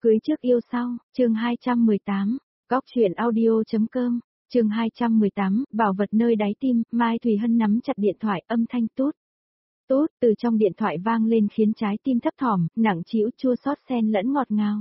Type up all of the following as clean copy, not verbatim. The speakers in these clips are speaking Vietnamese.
Cưới trước yêu sau, chương 218, góc truyện audio.com, chương 218, bảo vật nơi đáy tim, Mai Thùy Hân nắm chặt điện thoại, âm thanh tút. Tút từ trong điện thoại vang lên khiến trái tim thấp thỏm, nặng trĩu chua xót xen lẫn ngọt ngào.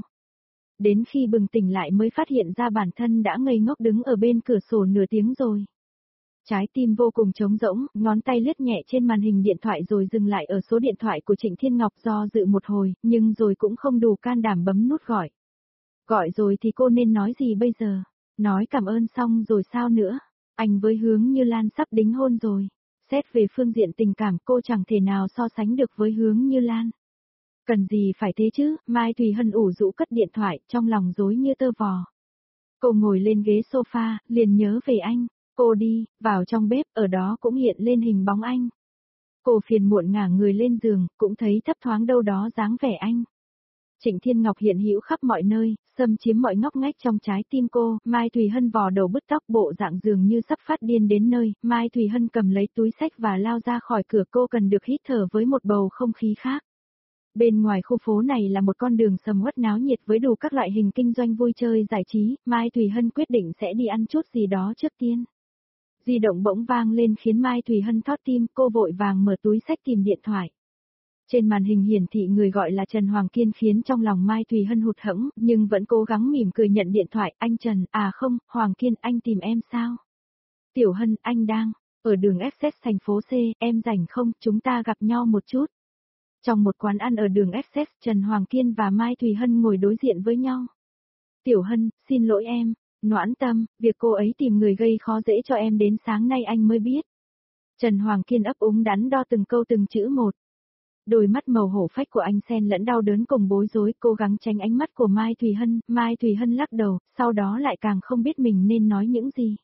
Đến khi bừng tỉnh lại mới phát hiện ra bản thân đã ngây ngốc đứng ở bên cửa sổ nửa tiếng rồi. Trái tim vô cùng trống rỗng, ngón tay lướt nhẹ trên màn hình điện thoại rồi dừng lại ở số điện thoại của Trịnh Thiên Ngọc do dự một hồi, nhưng rồi cũng không đủ can đảm bấm nút gọi. Gọi rồi thì cô nên nói gì bây giờ? Nói cảm ơn xong rồi sao nữa? Anh với Hướng Như Lan sắp đính hôn rồi. Xét về phương diện tình cảm cô chẳng thể nào so sánh được với Hướng Như Lan. Cần gì phải thế chứ? Mai Thùy Hân ủ rũ cất điện thoại, trong lòng rối như tơ vò. Cô ngồi lên ghế sofa, liền nhớ về anh. Cô đi, vào trong bếp, ở đó cũng hiện lên hình bóng anh. Cô phiền muộn ngả người lên giường, cũng thấy thấp thoáng đâu đó dáng vẻ anh. Trịnh Thiên Ngọc hiện hữu khắp mọi nơi, xâm chiếm mọi ngóc ngách trong trái tim cô. Mai Thùy Hân vò đầu bứt tóc, bộ dạng dường như sắp phát điên đến nơi. Mai Thùy Hân cầm lấy túi xách và lao ra khỏi cửa. Cô cần được hít thở với một bầu không khí khác. Bên ngoài khu phố này là một con đường sầm uất náo nhiệt với đủ các loại hình kinh doanh vui chơi giải trí. Mai Thùy Hân quyết định sẽ đi ăn chút gì đó trước tiên. Di động bỗng vang lên khiến Mai Thùy Hân thót tim, cô vội vàng mở túi xách tìm điện thoại. Trên màn hình hiển thị người gọi là Trần Hoàng Kiên khiến trong lòng Mai Thùy Hân hụt hẫng, nhưng vẫn cố gắng mỉm cười nhận điện thoại. Anh Trần, à không, Hoàng Kiên, anh tìm em sao? Tiểu Hân, anh đang ở đường Essex thành phố C, em rảnh không, chúng ta gặp nhau một chút. Trong một quán ăn ở đường Essex, Trần Hoàng Kiên và Mai Thùy Hân ngồi đối diện với nhau. Tiểu Hân, xin lỗi em. Noãn Tâm, việc cô ấy tìm người gây khó dễ cho em đến sáng nay anh mới biết. Trần Hoàng Kiên ấp úng đắn đo từng câu từng chữ một. Đôi mắt màu hổ phách của anh xen lẫn đau đớn cùng bối rối, cố gắng tránh ánh mắt của Mai Thùy Hân. Mai Thùy Hân lắc đầu, sau đó lại càng không biết mình nên nói những gì.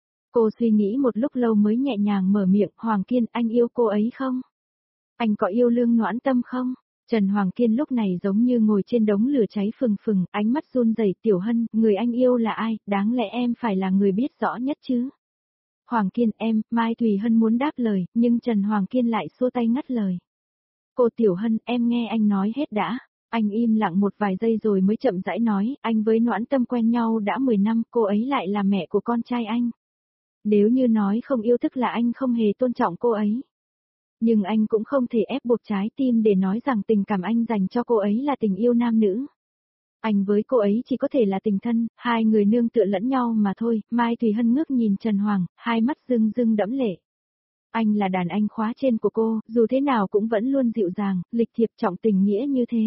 Cô suy nghĩ một lúc lâu mới nhẹ nhàng mở miệng. Hoàng Kiên, anh yêu cô ấy không? Anh có yêu Lương Noãn Tâm không? Trần Hoàng Kiên lúc này giống như ngồi trên đống lửa cháy phừng phừng, ánh mắt run rẩy. Tiểu Hân, người anh yêu là ai, đáng lẽ em phải là người biết rõ nhất chứ. Hoàng Kiên, em, Mai Thùy Hân muốn đáp lời, nhưng Trần Hoàng Kiên lại xua tay ngắt lời. Cô Tiểu Hân, em nghe anh nói hết đã. Anh im lặng một vài giây rồi mới chậm rãi nói, anh với Noãn Tâm quen nhau đã 10 năm, cô ấy lại là mẹ của con trai anh. Nếu như nói không yêu tức là anh không hề tôn trọng cô ấy. Nhưng anh cũng không thể ép buộc trái tim để nói rằng tình cảm anh dành cho cô ấy là tình yêu nam nữ. Anh với cô ấy chỉ có thể là tình thân, hai người nương tựa lẫn nhau mà thôi. Mai Thùy Hân ngước nhìn Trần Hoàng, hai mắt rưng rưng đẫm lệ. Anh là đàn anh khóa trên của cô, dù thế nào cũng vẫn luôn dịu dàng, lịch thiệp trọng tình nghĩa như thế.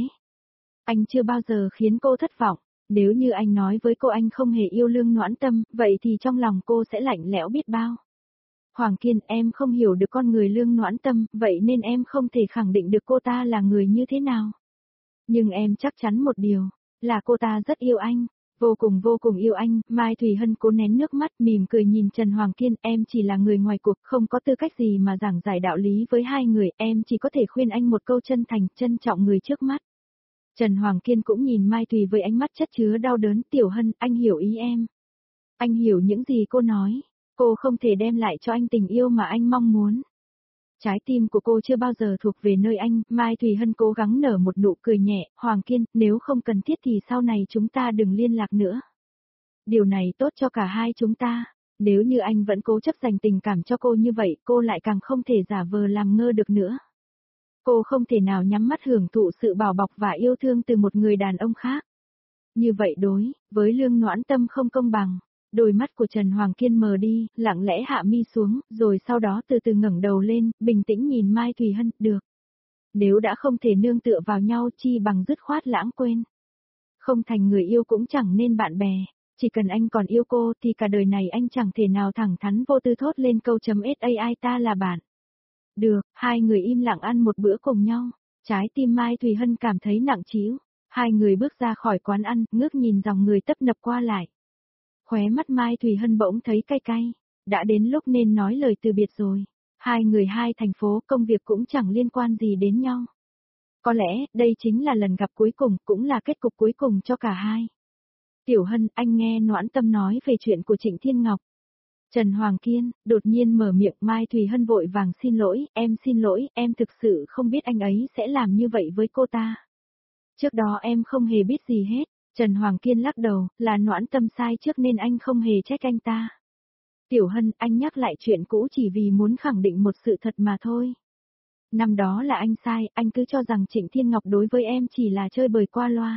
Anh chưa bao giờ khiến cô thất vọng. Nếu như anh nói với cô anh không hề yêu Lương Noãn Tâm, vậy thì trong lòng cô sẽ lạnh lẽo biết bao. Hoàng Kiên, em không hiểu được con người Lương Noãn Tâm, vậy nên em không thể khẳng định được cô ta là người như thế nào. Nhưng em chắc chắn một điều, là cô ta rất yêu anh, vô cùng yêu anh. Mai Thùy Hân cố nén nước mắt, mỉm cười nhìn Trần Hoàng Kiên, em chỉ là người ngoài cuộc, không có tư cách gì mà giảng giải đạo lý với hai người, em chỉ có thể khuyên anh một câu chân thành, trân trọng người trước mắt. Trần Hoàng Kiên cũng nhìn Mai Thùy với ánh mắt chất chứa đau đớn. Tiểu Hân, anh hiểu ý em. Anh hiểu những gì cô nói. Cô không thể đem lại cho anh tình yêu mà anh mong muốn. Trái tim của cô chưa bao giờ thuộc về nơi anh. Mai Thùy Hân cố gắng nở một nụ cười nhẹ. Hoàng Kiên, nếu không cần thiết thì sau này chúng ta đừng liên lạc nữa. Điều này tốt cho cả hai chúng ta. Nếu như anh vẫn cố chấp dành tình cảm cho cô như vậy, cô lại càng không thể giả vờ làm ngơ được nữa. Cô không thể nào nhắm mắt hưởng thụ sự bảo bọc và yêu thương từ một người đàn ông khác. Như vậy đối với Lương Noãn Tâm không công bằng. Đôi mắt của Trần Hoàng Kiên mờ đi, lặng lẽ hạ mi xuống, rồi sau đó từ từ ngẩng đầu lên, bình tĩnh nhìn Mai Thùy Hân, được. Nếu đã không thể nương tựa vào nhau chi bằng dứt khoát lãng quên. Không thành người yêu cũng chẳng nên bạn bè, chỉ cần anh còn yêu cô thì cả đời này anh chẳng thể nào thẳng thắn vô tư thốt lên câu .sai ta là bạn. Được, hai người im lặng ăn một bữa cùng nhau, trái tim Mai Thùy Hân cảm thấy nặng trĩu. Hai người bước ra khỏi quán ăn, ngước nhìn dòng người tấp nập qua lại. Khóe mắt Mai Thùy Hân bỗng thấy cay cay, đã đến lúc nên nói lời từ biệt rồi. Hai người hai thành phố, công việc cũng chẳng liên quan gì đến nhau. Có lẽ, đây chính là lần gặp cuối cùng, cũng là kết cục cuối cùng cho cả hai. Tiểu Hân, anh nghe Noãn Tâm nói về chuyện của Trịnh Thiên Ngọc. Trần Hoàng Kiên, đột nhiên mở miệng. Mai Thùy Hân vội vàng xin lỗi, em thực sự không biết anh ấy sẽ làm như vậy với cô ta. Trước đó em không hề biết gì hết. Trần Hoàng Kiên lắc đầu, là Noãn Tâm sai trước nên anh không hề trách anh ta. Tiểu Hân, anh nhắc lại chuyện cũ chỉ vì muốn khẳng định một sự thật mà thôi. Năm đó là anh sai, anh cứ cho rằng Trịnh Thiên Ngọc đối với em chỉ là chơi bời qua loa.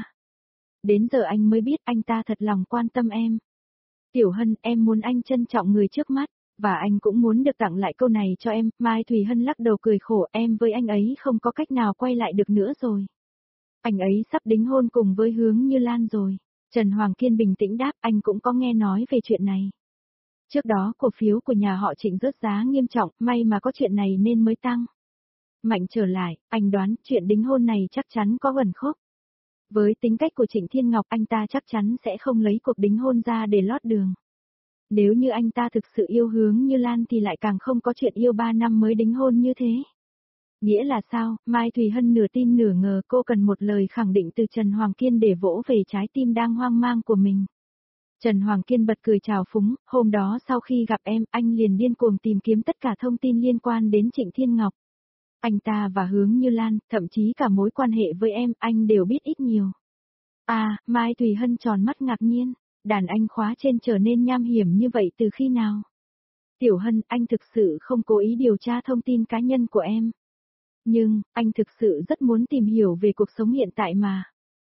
Đến giờ anh mới biết anh ta thật lòng quan tâm em. Tiểu Hân, em muốn anh trân trọng người trước mắt, và anh cũng muốn được tặng lại câu này cho em. Mai Thùy Hân lắc đầu cười khổ, em với anh ấy không có cách nào quay lại được nữa rồi. Anh ấy sắp đính hôn cùng với Hướng Như Lan rồi. Trần Hoàng Kiên bình tĩnh đáp, anh cũng có nghe nói về chuyện này. Trước đó cổ phiếu của nhà họ Trịnh rớt giá nghiêm trọng, may mà có chuyện này nên mới tăng. Mạnh trở lại, anh đoán chuyện đính hôn này chắc chắn có ẩn khúc. Với tính cách của Trịnh Thiên Ngọc, anh ta chắc chắn sẽ không lấy cuộc đính hôn ra để lót đường. Nếu như anh ta thực sự yêu Hướng Như Lan thì lại càng không có chuyện yêu 3 năm mới đính hôn như thế. Nghĩa là sao? Mai Thùy Hân nửa tin nửa ngờ, cô cần một lời khẳng định từ Trần Hoàng Kiên để vỗ về trái tim đang hoang mang của mình. Trần Hoàng Kiên bật cười chào phúng, hôm đó sau khi gặp em, anh liền điên cuồng tìm kiếm tất cả thông tin liên quan đến Trịnh Thiên Ngọc. Anh ta và Hướng Như Lan, thậm chí cả mối quan hệ với em, anh đều biết ít nhiều. À, Mai Thùy Hân tròn mắt ngạc nhiên, đàn anh khóa trên trở nên nham hiểm như vậy từ khi nào? Tiểu Hân, anh thực sự không cố ý điều tra thông tin cá nhân của em. Nhưng, anh thực sự rất muốn tìm hiểu về cuộc sống hiện tại mà.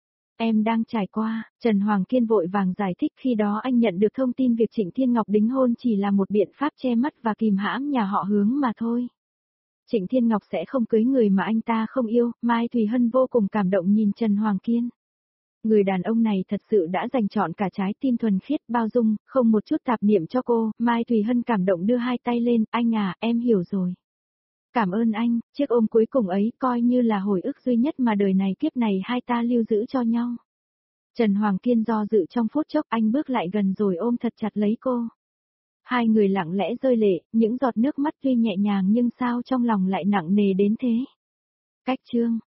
Em đang trải qua, Trần Hoàng Kiên vội vàng giải thích, khi đó anh nhận được thông tin việc Trịnh Thiên Ngọc đính hôn chỉ là một biện pháp che mắt và kìm hãm nhà họ Hướng mà thôi. Trịnh Thiên Ngọc sẽ không cưới người mà anh ta không yêu. Mai Thùy Hân vô cùng cảm động nhìn Trần Hoàng Kiên. Người đàn ông này thật sự đã dành trọn cả trái tim thuần khiết, bao dung, không một chút tạp niệm cho cô. Mai Thùy Hân cảm động đưa hai tay lên, anh à, em hiểu rồi. Cảm ơn anh, chiếc ôm cuối cùng ấy coi như là hồi ức duy nhất mà đời này kiếp này hai ta lưu giữ cho nhau. Trần Hoàng Kiên do dự trong phút chốc, anh bước lại gần rồi ôm thật chặt lấy cô. Hai người lặng lẽ rơi lệ, những giọt nước mắt tuy nhẹ nhàng nhưng sao trong lòng lại nặng nề đến thế. Cách chương